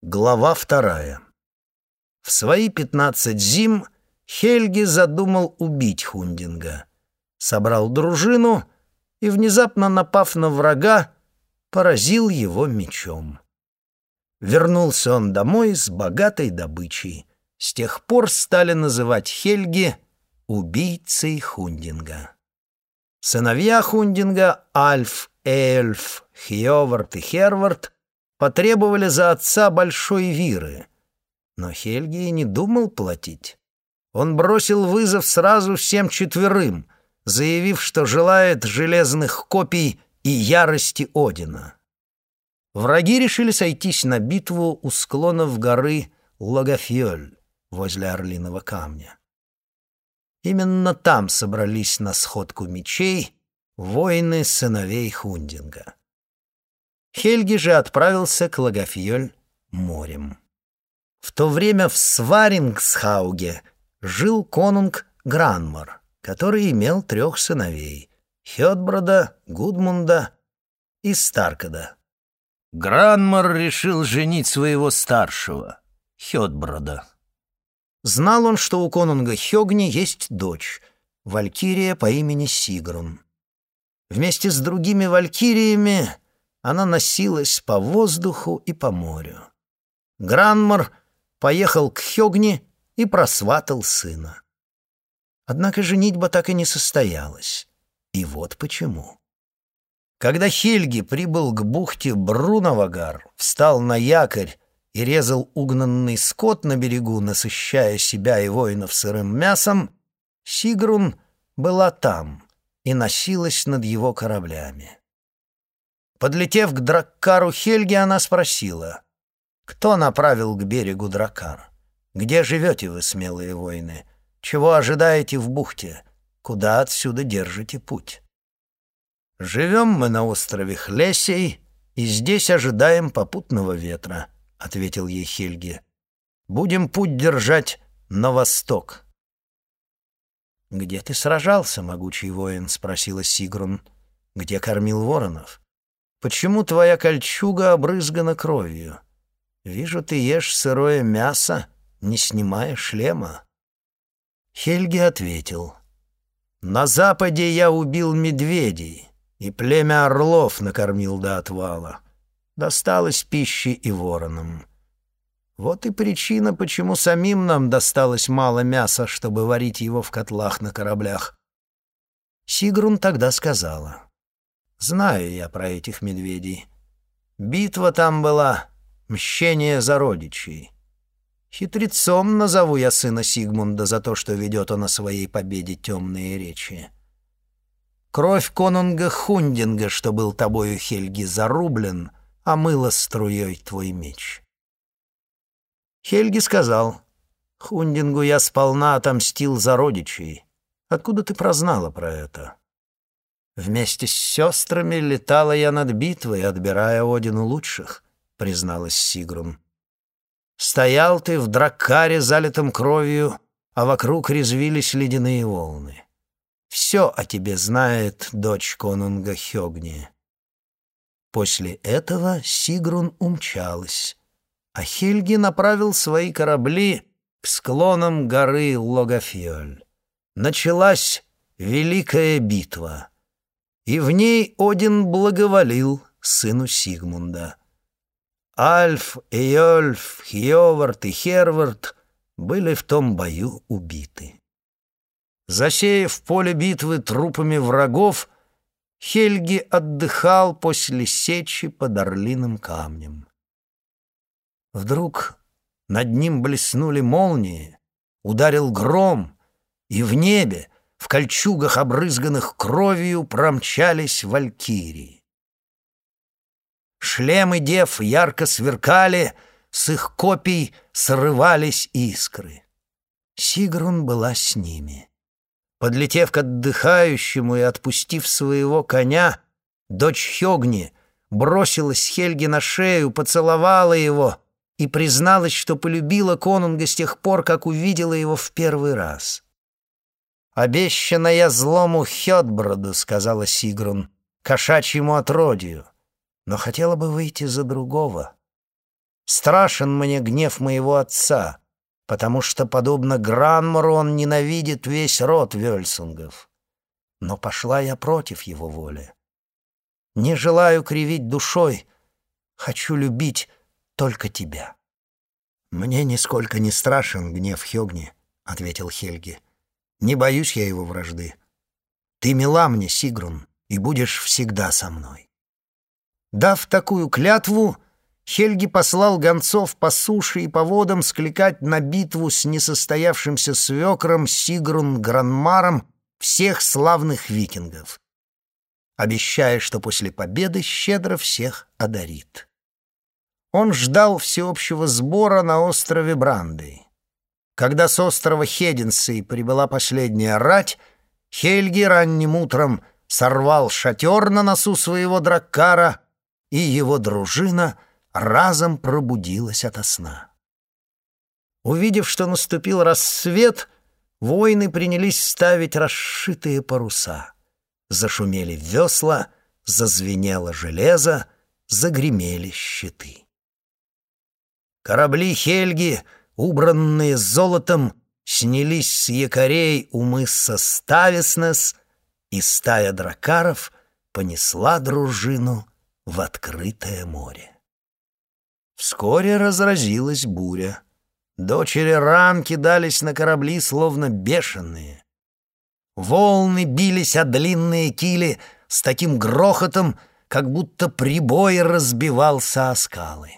Глава 2. В свои 15 зим Хельги задумал убить Хундинга. Собрал дружину и, внезапно напав на врага, поразил его мечом. Вернулся он домой с богатой добычей. С тех пор стали называть Хельги убийцей Хундинга. Сыновья Хундинга, Альф, Эйольф, Хьовард и Хервард, потребовали за отца большой виры. Но Хельги и не думал платить. Он бросил вызов сразу всем четверым, заявив, что желает железных копий и ярости Одина. Враги решили сойтись на битву у склонов горы Логафьёль возле Орлиного камня. Именно там собрались на сходку мечей воины сыновей Хундинга. Хельги же отправился к Логафьёль морем. В то время в Сварингсхауге жил конунг Гранмар, который имел 3 сыновей — Хёдброда, Гудмунда и Старкада. Гранмар решил женить своего старшего, Хёдброда. Знал он, что у конунга Хёгни есть дочь, валькирия по имени Сигрун. Вместе с другими валькириями она носилась по воздуху и по морю. Гранмар поехал к Хёгни и просватал сына. Однако женитьба так и не состоялась. И вот почему. Когда Хельги прибыл к бухте Брунавагар, встал на якорь и резал угнанный скот на берегу, насыщая себя и воинов сырым мясом, Сигрун была там и носилась над его кораблями. Подлетев к Драккару Хельги, она спросила: «Кто направил к берегу Драккар? Где живете вы, смелые воины? Чего ожидаете в бухте? Куда отсюда держите путь?» «Живем мы на острове Хлесей и здесь ожидаем попутного ветра», — ответил ей Хельги. «Будем путь держать на восток». «Где ты сражался, могучий воин?» — спросила Сигрун. «Где кормил воронов? Почему твоя кольчуга обрызгана кровью? Вижу, ты ешь сырое мясо, не снимая шлема». Хельги ответил: «На западе я убил медведей, и племя орлов накормил до отвала. Досталось пищи и воронам. Вот и причина, почему самим нам досталось мало мяса, чтобы варить его в котлах на кораблях». Сигрун тогда сказала: «Знаю я про этих медведей. Битва там была, мщение за родичей. Хитрецом назову я сына Сигмунда за то, что ведет он о своей победе темные речи. Кровь конунга Хундинга, что был тобою, Хельги, зарублен, омыла струей твой меч». Хельги сказал: «Хундингу я сполна отомстил за родичей. Откуда ты прознала про это?» «Вместе с сестрами летала я над битвой, отбирая Одину лучших», — призналась Сигрун. «Стоял ты в Драккаре, залитом кровью, а вокруг резвились ледяные волны. Все о тебе знает дочь конунга Хёгни». После этого Сигрун умчалась, а Хельги направил свои корабли к склонам горы Логафьёль. Началась великая битва, и в ней Один благоволил сыну Сигмунда. Альф, Эйольф, Хьовард и Хервард были в том бою убиты. Засеяв поле битвы трупами врагов, Хельги отдыхал после сечи под Орлиным камнем. Вдруг над ним блеснули молнии, ударил гром, и в небе, в кольчугах, обрызганных кровью, промчались валькирии. Шлемы дев ярко сверкали, с их копий срывались искры. Сигрун была с ними. Подлетев к отдыхающему и отпустив своего коня, дочь Хёгни бросилась Хельги на шею, поцеловала его и призналась, что полюбила конунга с тех пор, как увидела его в первый раз. «Обещана я злому Хёдброду», — сказала Сигрун, — «кошачьему отродью, но хотела бы выйти за другого». Страшен мне гнев моего отца, потому что, подобно Гранмору, он ненавидит весь род Вельсунгов. Но пошла я против его воли. Не желаю кривить душой, хочу любить только тебя». «Мне нисколько не страшен гнев Хёгни», — ответил Хельги. «Не боюсь я его вражды. Ты мила мне, Сигрун, и будешь всегда со мной». Дав такую клятву, Хельги послал гонцов по суше и по водам скликать на битву с несостоявшимся свекром Сигрун Гранмаром всех славных викингов, обещая, что после победы щедро всех одарит. Он ждал всеобщего сбора на острове Брандей. Когда с острова Хединсей прибыла последняя рать, Хельги ранним утром сорвал шатер на носу своего драккара, и его дружина разом пробудилась ото сна. Увидев, что наступил рассвет, воины принялись ставить расшитые паруса. Зашумели весла, зазвенело железо, загремели щиты. Корабли Хельги, убранные золотом, снялись с якорей у мыса Стависнес, и стая дракаров понесла дружину в открытое море. Вскоре разразилась буря. Дочери Ран кидались на корабли, словно бешеные. Волны бились о длинные кили с таким грохотом, как будто прибой разбивался о скалы.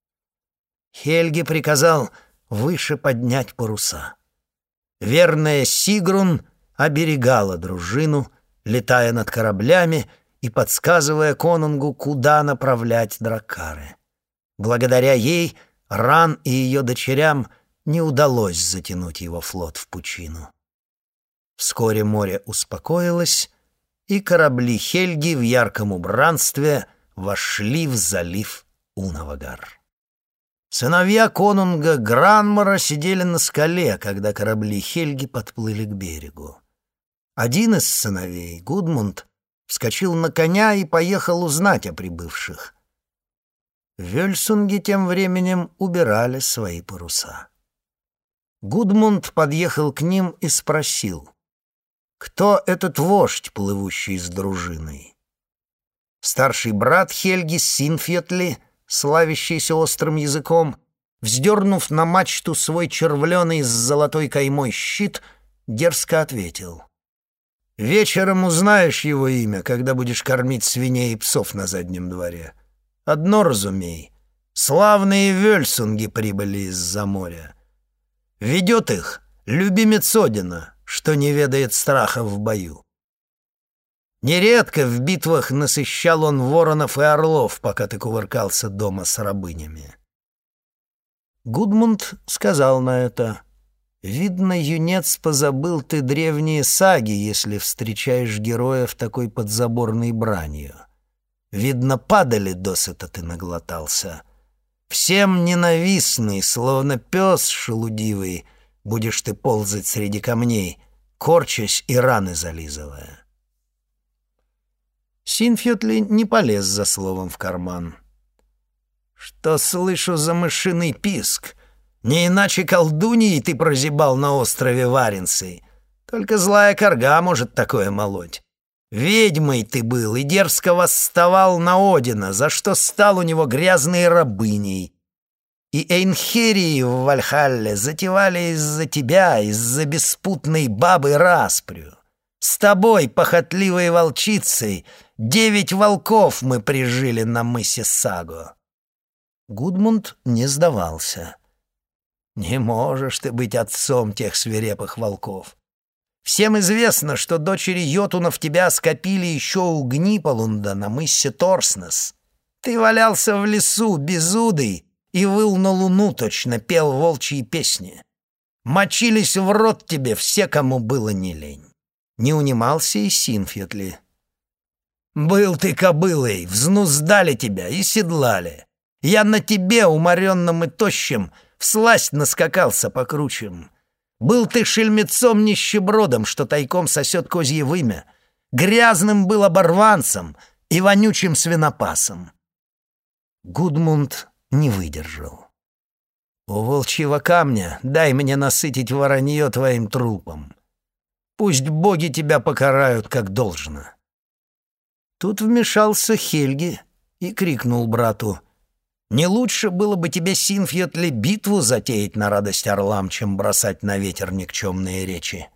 Хельги приказал выше поднять паруса. Верная Сигрун оберегала дружину, летая над кораблями и подсказывая конунгу, куда направлять драккары. Благодаря ей Ран и ее дочерям не удалось затянуть его флот в пучину. Вскоре море успокоилось, и корабли Хельги в ярком убранстве вошли в залив Унавагар. Сыновья конунга Гранмора сидели на скале, когда корабли Хельги подплыли к берегу. Один из сыновей, Гудмунд, вскочил на коня и поехал узнать о прибывших. Вельсунги тем временем убирали свои паруса. Гудмунд подъехал к ним и спросил: «Кто этот вождь, плывущий с дружиной?» Старший брат Хельги, Синфьетли, славящийся острым языком, вздернув на мачту свой червленый с золотой каймой щит, дерзко ответил: «Вечером узнаешь его имя, когда будешь кормить свиней и псов на заднем дворе. Одно разумей: славные вельсунги прибыли из-за моря. Ведет их любимец Одина, что не ведает страха в бою. Нередко в битвах насыщал он воронов и орлов, пока ты кувыркался дома с рабынями». Гудмунд сказал на это: «Видно, юнец, позабыл ты древние саги, если встречаешь героев такой подзаборной бранью. Видно, падали досыта ты наглотался. Всем ненавистный, словно пес шелудивый, будешь ты ползать среди камней, корчась и раны зализывая». Синфьетли не полез за словом в карман. «Что слышу за мышиный писк? Не иначе колдуньей ты прозябал на острове Варенцей. Только злая карга может такое молоть. Ведьмой ты был и дерзко восставал на Одина, за что стал у него грязной рабыней. И Эйнхерии в Вальхалле затевали из-за тебя, из-за беспутной бабы распрю. С тобой, похотливой волчицей, 9 волков мы прижили на мысе Саго». Гудмунд не сдавался. «Не можешь ты быть отцом тех свирепых волков. Всем известно, что дочери Йотунов тебя скопили еще у Гниполунда на мысе Торснес. Ты валялся в лесу безудый и выл на луну, точно пел волчьи песни. Мочились в рот тебе все, кому было не лень». Не унимался и Синфьетли. «Был ты кобылой, взнуздали тебя и седлали. Я на тебе, уморенном и тощем, всласть наскакался по кручам. Был ты шельмецом нищебродом, что тайком сосет козье вымя, грязным был оборванцем и вонючим свинопасом». Гудмунд не выдержал. У волчьего камня дай мне насытить воронье твоим трупом. Пусть боги тебя покарают, как должно». Тут вмешался Хельги и крикнул брату: «Не лучше было бы тебе, Синфьотли, битву затеять на радость орлам, чем бросать на ветер никчемные речи?»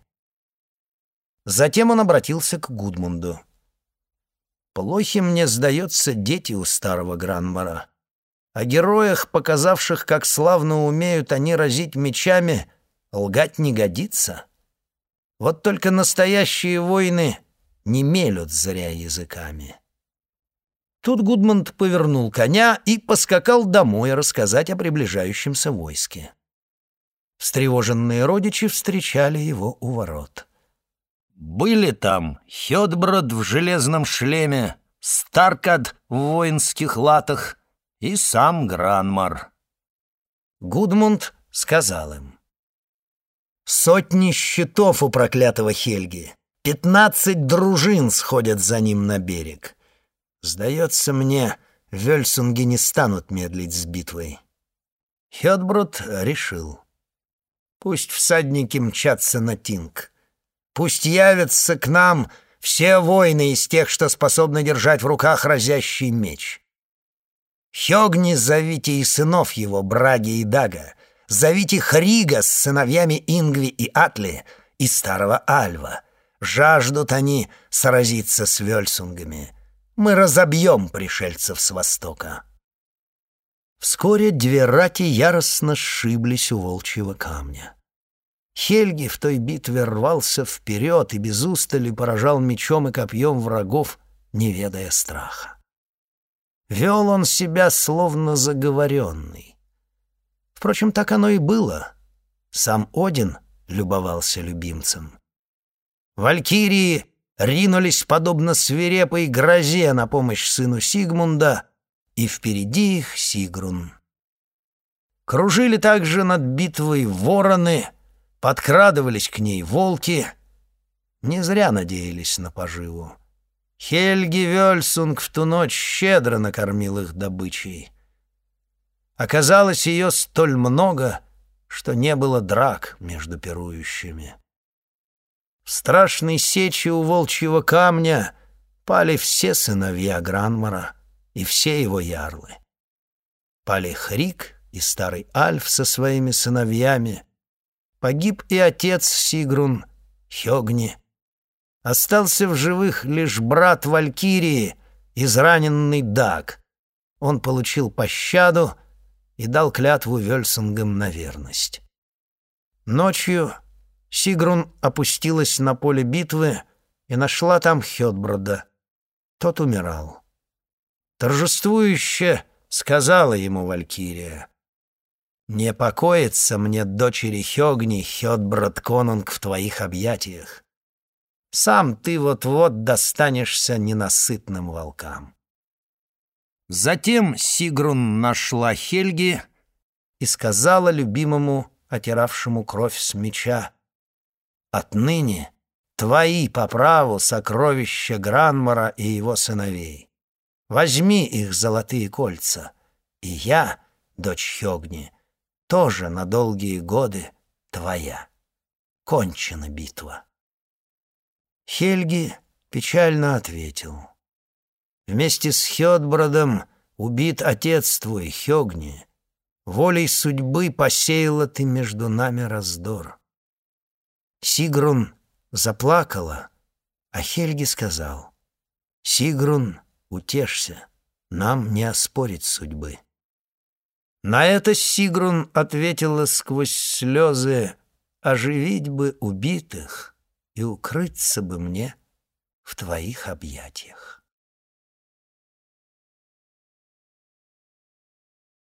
Затем он обратился к Гудмунду. «Плохи, мне сдается, дети у старого Гранмора. О героях, показавших, как славно умеют они разить мечами, лгать не годится. Вот только настоящие воины не мелют зря языками». Тут Гудмунд повернул коня и поскакал домой рассказать о приближающемся войске. Встревоженные родичи встречали его у ворот. Были там Хёдброд в железном шлеме, Старкад в воинских латах и сам Гранмар. Гудмунд сказал им: «Сотни щитов у проклятого Хельги, 15 дружин сходят за ним на берег. Сдается мне, вельсунги не станут медлить с битвой». Хёдброд решил: «Пусть всадники мчатся на Тинг. Пусть явятся к нам все воины из тех, что способны держать в руках разящий меч. Хёгни зовите и сынов его, Браги и Дага. Зовите Хрига с сыновьями Ингви и Атли и старого Альва. Жаждут они сразиться с вельсунгами. Мы разобьем пришельцев с востока». Вскоре две рати яростно сшиблись у волчьего камня. Хельги в той битве рвался вперед и без устали поражал мечом и копьем врагов, не ведая страха. Вел он себя словно заговоренный. Впрочем, так оно и было. Сам Один любовался любимцем. Валькирии ринулись подобно свирепой грозе на помощь сыну Сигмунда, и впереди их Сигрун. Кружили также над битвой вороны, подкрадывались к ней волки. Не зря надеялись на поживу. Хельги Вельсунг в ту ночь щедро накормил их добычей. Оказалось ее столь много, что не было драк между пирующими. В страшной сече у волчьего камня пали все сыновья Гранмора и все его ярлы. Пали Хриг и старый Альф со своими сыновьями. Погиб и отец Сигрун, Хёгни. Остался в живых лишь брат Валькирии, израненный Даг. Он получил пощаду и дал клятву вельсунгам на верность. Ночью Сигрун опустилась на поле битвы и нашла там Хёдброда. Тот умирал. Торжествующе сказала ему Валькирия: «Не покоится мне, дочери Хёгни, Хёдброд конунг в твоих объятиях. Сам ты вот-вот достанешься ненасытным волкам». Затем Сигрун нашла Хельги и сказала любимому, отиравшему кровь с меча: «Отныне твои по праву сокровища Гранмора и его сыновей. Возьми их золотые кольца, и я, дочь Хёгни, тоже на долгие годы твоя. Кончена битва». Хельги печально ответил: «Вместе с Хёдбродом убит отец твой, Хёгни. Волей судьбы посеяла ты между нами раздор». Сигрун заплакала, а Хельги сказал: «Сигрун, утешься, нам не оспорить судьбы». На это Сигрун ответила сквозь слезы: «Оживить бы убитых и укрыться бы мне в твоих объятиях».